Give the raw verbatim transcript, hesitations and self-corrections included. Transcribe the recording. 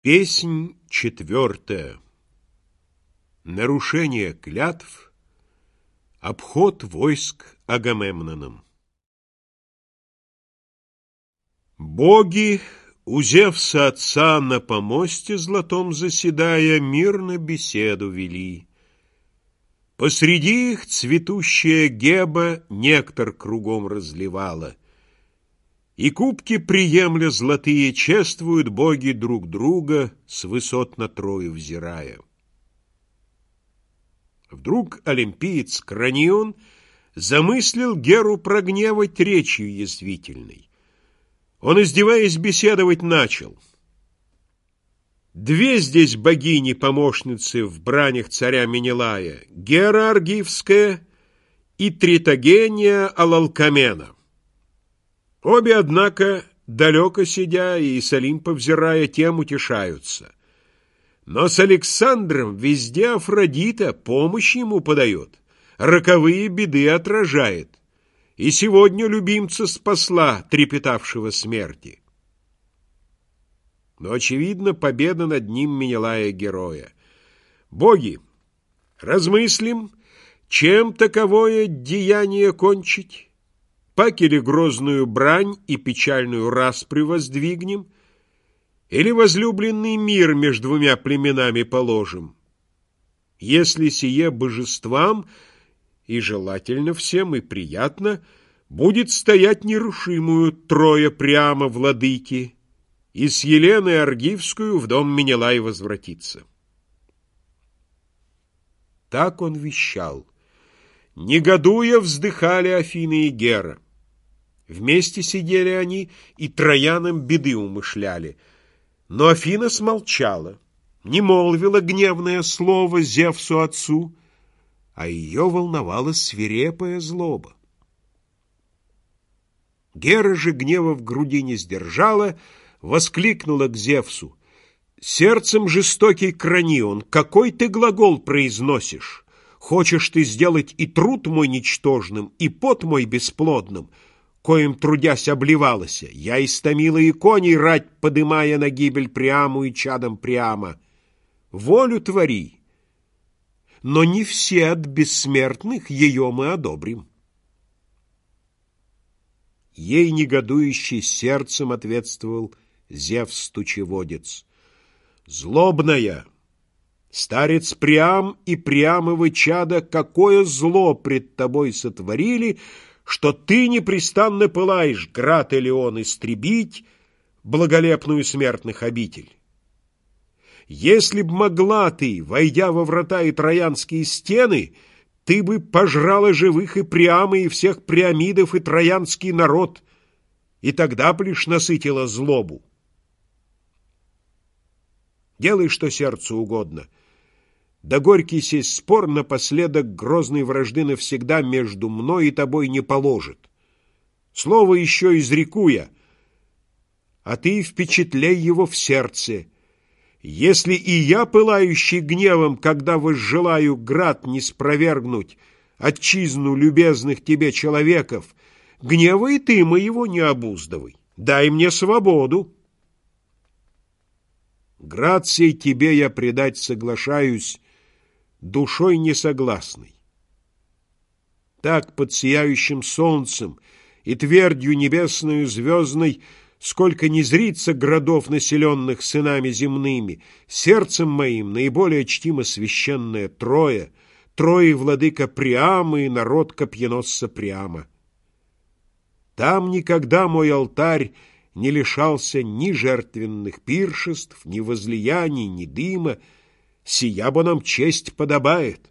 Песнь четвертая. Нарушение клятв. Обход войск Агамемноном. Боги, у Зевса отца на помосте златом заседая, мирно беседу вели. Посреди их цветущая Геба нектар кругом разливала. И кубки, приемля золотые, чествуют боги друг друга, с высот на Трою взирая. Вдруг олимпиец Кранион замыслил Геру прогневать речью язвительной. Он, издеваясь, беседовать начал. Две здесь богини-помощницы в бранях царя Менелая: Гера Аргивская и Тритогения Алалкамена. Обе, однако, далеко сидя и с Олимпа взирая, тем утешаются. Но с Александром везде Афродита помощь ему подает, роковые беды отражает, и сегодня любимца спасла, трепетавшего смерти. Но, очевидно, победа над ним Менелая героя. Боги, размыслим, чем таковое деяние кончить? Паки ли грозную брань и печальную распрю воздвигнем, или возлюбленный мир между двумя племенами положим? Если сие божествам, и желательно всем, и приятно, будет стоять нерушимую Троя прямо владыки, и с Еленой Аргивскую в дом Менелай возвратиться. Так он вещал. Негодуя вздыхали Афины и Гера. Вместе сидели они и троянам беды умышляли. Но Афина смолчала, не молвила гневное слово Зевсу отцу, а ее волновала свирепая злоба. Гера же гнева в груди не сдержала, воскликнула к Зевсу: «Сердцем жестокий Кранион, какой ты глагол произносишь? Хочешь ты сделать и труд мой ничтожным, и пот мой бесплодным, коим, трудясь, обливалася? Я истомила и коней рать, подымая на гибель Приаму и чадом Приама. Волю твори, но не все от бессмертных ее мы одобрим». Ей негодующий сердцем ответствовал Зевс-тучеводец: «Злобная! Старец Приам и Приамовы чада какое зло пред тобой сотворили, что ты непрестанно пылаешь, град Элеон, истребить благолепную смертных обитель. Если б могла ты, войдя во врата и троянские стены, ты бы пожрала живых и Приама, и всех Приамидов, и троянский народ, и тогда б лишь насытила злобу. Делай, что сердцу угодно. Да горький сей спор напоследок грозной вражды навсегда между мной и тобой не положит. Слово еще изреку я, а ты впечатляй его в сердце. Если и я, пылающий гневом, когда возжелаю град не спровергнуть, отчизну любезных тебе человеков, гнева и ты моего не обуздывай. Дай мне свободу. Град сей тебе я предать соглашаюсь, душой несогласной. Так под сияющим солнцем и твердью небесною звездной, сколько не зрится городов, населенных сынами земными, сердцем моим наиболее чтимо священная Троя, Трои владыка Приама и народ копьеносца Приама. Там никогда мой алтарь не лишался ни жертвенных пиршеств, ни возлияний, ни дыма, сия бы нам честь подобает.